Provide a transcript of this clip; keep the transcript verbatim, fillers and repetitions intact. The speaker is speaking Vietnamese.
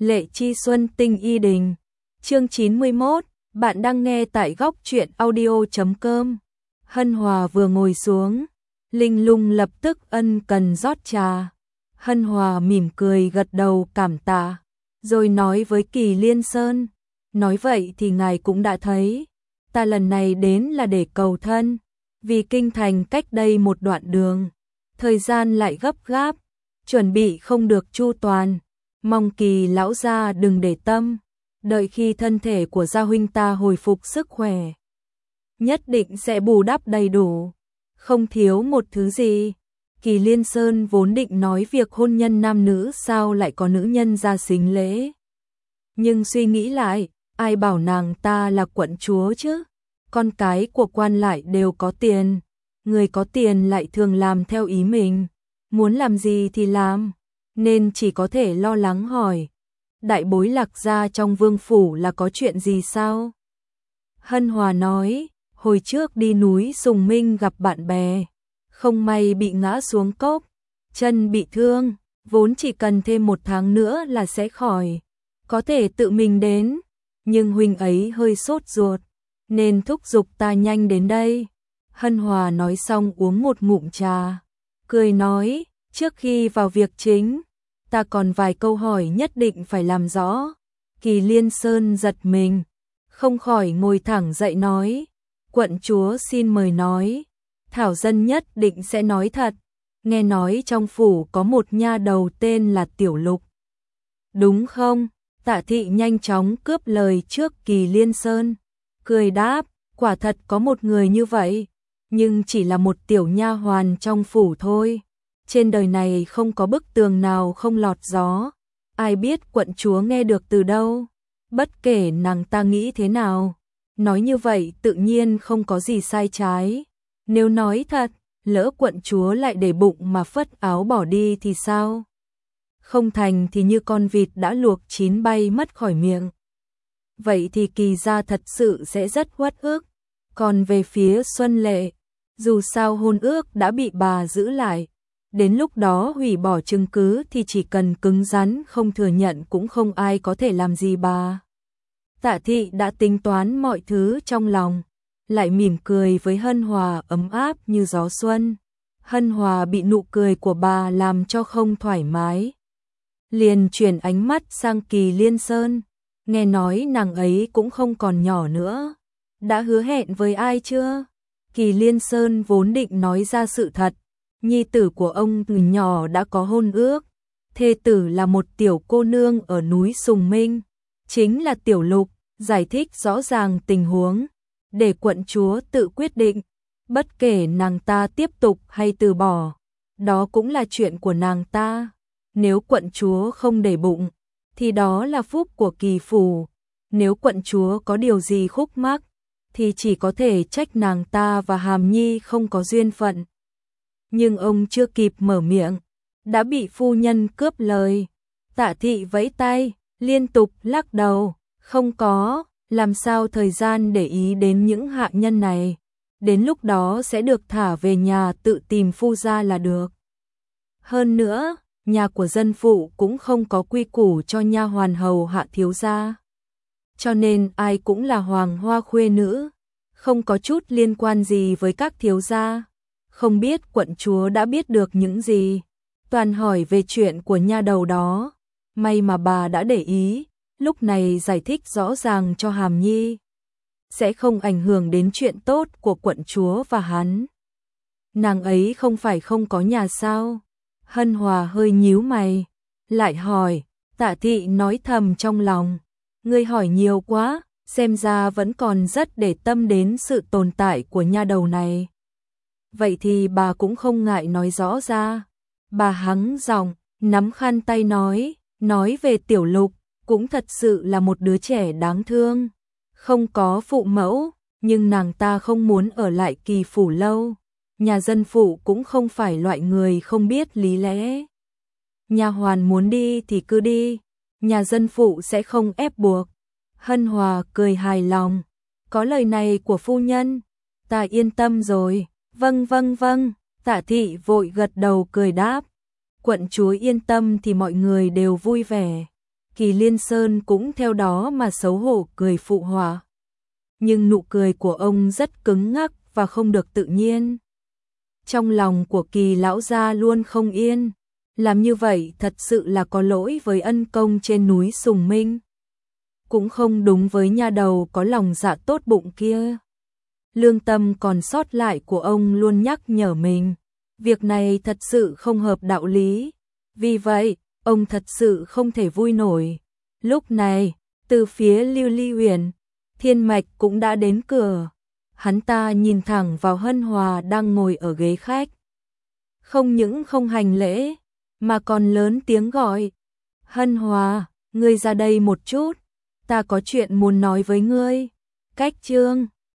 Lệ Chi Xuân Tinh Y Đình. Chương chín mươi mốt, bạn đang nghe tại góc truyện audio chấm com. Hân Hòa vừa ngồi xuống, Linh Lung lập tức ân cần rót trà. Hân Hòa mỉm cười gật đầu cảm tạ, rồi nói với Kỳ Liên Sơn, nói vậy thì ngài cũng đã thấy, ta lần này đến là để cầu thân, vì kinh thành cách đây một đoạn đường, thời gian lại gấp gáp, chuẩn bị không được chu toàn, mong Kỳ lão gia đừng để tâm, đợi khi thân thể của gia huynh ta hồi phục sức khỏe, nhất định sẽ bù đắp đầy đủ, không thiếu một thứ gì. Kỳ Liên Sơn vốn định nói việc hôn nhân nam nữ sao lại có nữ nhân ra sính lễ. Nhưng suy nghĩ lại, ai bảo nàng ta là quận chúa chứ? Con cái của quan lại đều có tiền, người có tiền lại thường làm theo ý mình, muốn làm gì thì làm, nên chỉ có thể lo lắng hỏi. Đại bối Lạc gia trong vương phủ là có chuyện gì sao? Hân Hòa nói, hồi trước đi núi Sùng Minh gặp bạn bè, không may bị ngã xuống cốc, chân bị thương, vốn chỉ cần thêm một tháng nữa là sẽ khỏi, có thể tự mình đến, nhưng huynh ấy hơi sốt ruột, nên thúc giục ta nhanh đến đây. Hân Hòa nói xong uống một ngụm trà, cười nói, trước khi vào việc chính, ta còn vài câu hỏi nhất định phải làm rõ. Kỳ Liên Sơn giật mình, không khỏi ngồi thẳng dậy nói, quận chúa xin mời nói. Thảo dân nhất định sẽ nói thật, nghe nói trong phủ có một nha đầu tên là Tiểu Lục. Đúng không? Tạ thị nhanh chóng cướp lời trước Kỳ Liên Sơn, cười đáp, quả thật có một người như vậy, nhưng chỉ là một tiểu nha hoàn trong phủ thôi. Trên đời này không có bức tường nào không lọt gió, ai biết quận chúa nghe được từ đâu, bất kể nàng ta nghĩ thế nào, nói như vậy tự nhiên không có gì sai trái. Nếu nói thật, lỡ quận chúa lại để bụng mà phất áo bỏ đi thì sao? Không thành thì như con vịt đã luộc chín bay mất khỏi miệng. Vậy thì Kỳ gia thật sự sẽ rất uất ức. Còn về phía Xuân Lệ, dù sao hôn ước đã bị bà giữ lại, đến lúc đó hủy bỏ chứng cứ thì chỉ cần cứng rắn không thừa nhận cũng không ai có thể làm gì bà. Tạ thị đã tính toán mọi thứ trong lòng, lại mỉm cười với Hân Hòa ấm áp như gió xuân. Hân Hòa bị nụ cười của bà làm cho không thoải mái, liền chuyển ánh mắt sang Kỳ Liên Sơn, nghe nói nàng ấy cũng không còn nhỏ nữa, đã hứa hẹn với ai chưa? Kỳ Liên Sơn vốn định nói ra sự thật, nhi tử của ông từ nhỏ đã có hôn ước, thê tử là một tiểu cô nương ở núi Sùng Minh, chính là Tiểu Lục, giải thích rõ ràng tình huống, để quận chúa tự quyết định, bất kể nàng ta tiếp tục hay từ bỏ, đó cũng là chuyện của nàng ta. Nếu quận chúa không để bụng, thì đó là phúc của Kỳ phủ, nếu quận chúa có điều gì khúc mắc, thì chỉ có thể trách nàng ta và Hàm Nhi không có duyên phận. Nhưng ông chưa kịp mở miệng, đã bị phu nhân cướp lời. Tạ thị vẫy tay, liên tục lắc đầu, không có, làm sao thời gian để ý đến những hạ nhân này, đến lúc đó sẽ được thả về nhà tự tìm phu gia là được. Hơn nữa, nhà của dân phụ cũng không có quy củ cho nha hoàn hầu hạ thiếu gia, cho nên ai cũng là hoàng hoa khuê nữ, không có chút liên quan gì với các thiếu gia. Không biết quận chúa đã biết được những gì, toàn hỏi về chuyện của nha đầu đó, may mà bà đã để ý, lúc này giải thích rõ ràng cho Hàm Nhi, sẽ không ảnh hưởng đến chuyện tốt của quận chúa và hắn. Nàng ấy không phải không có nhà sao? Hân Hòa hơi nhíu mày, lại hỏi. Tạ thị nói thầm trong lòng, ngươi hỏi nhiều quá, xem ra vẫn còn rất để tâm đến sự tồn tại của nha đầu này. Vậy thì bà cũng không ngại nói rõ ra. Bà hắng giọng, nắm khăn tay nói, nói về Tiểu Lục, cũng thật sự là một đứa trẻ đáng thương, không có phụ mẫu, nhưng nàng ta không muốn ở lại Kỳ phủ lâu, nhà dân phụ cũng không phải loại người không biết lý lẽ. Nha hoàn muốn đi thì cứ đi, nhà dân phụ sẽ không ép buộc. Hân Hòa cười hài lòng, có lời này của phu nhân, ta yên tâm rồi. Vâng vâng vâng, Tạ thị vội gật đầu cười đáp, quận chúa yên tâm thì mọi người đều vui vẻ. Kỳ Liên Sơn cũng theo đó mà xấu hổ cười phụ họa. Nhưng nụ cười của ông rất cứng ngắc và không được tự nhiên. Trong lòng của Kỳ lão gia luôn không yên, làm như vậy thật sự là có lỗi với ân công trên núi Sùng Minh. Cũng không đúng với nha đầu có lòng dạ tốt bụng kia. Lương tâm còn sót lại của ông luôn nhắc nhở mình, việc này thật sự không hợp đạo lý. Vì vậy, ông thật sự không thể vui nổi. Lúc này, từ phía Lưu Ly Huyền, Thiên Mạch cũng đã đến cửa. Hắn ta nhìn thẳng vào Hân Hòa đang ngồi ở ghế khách. Không những không hành lễ, mà còn lớn tiếng gọi. Hân Hòa, ngươi ra đây một chút, ta có chuyện muốn nói với ngươi. Cách chương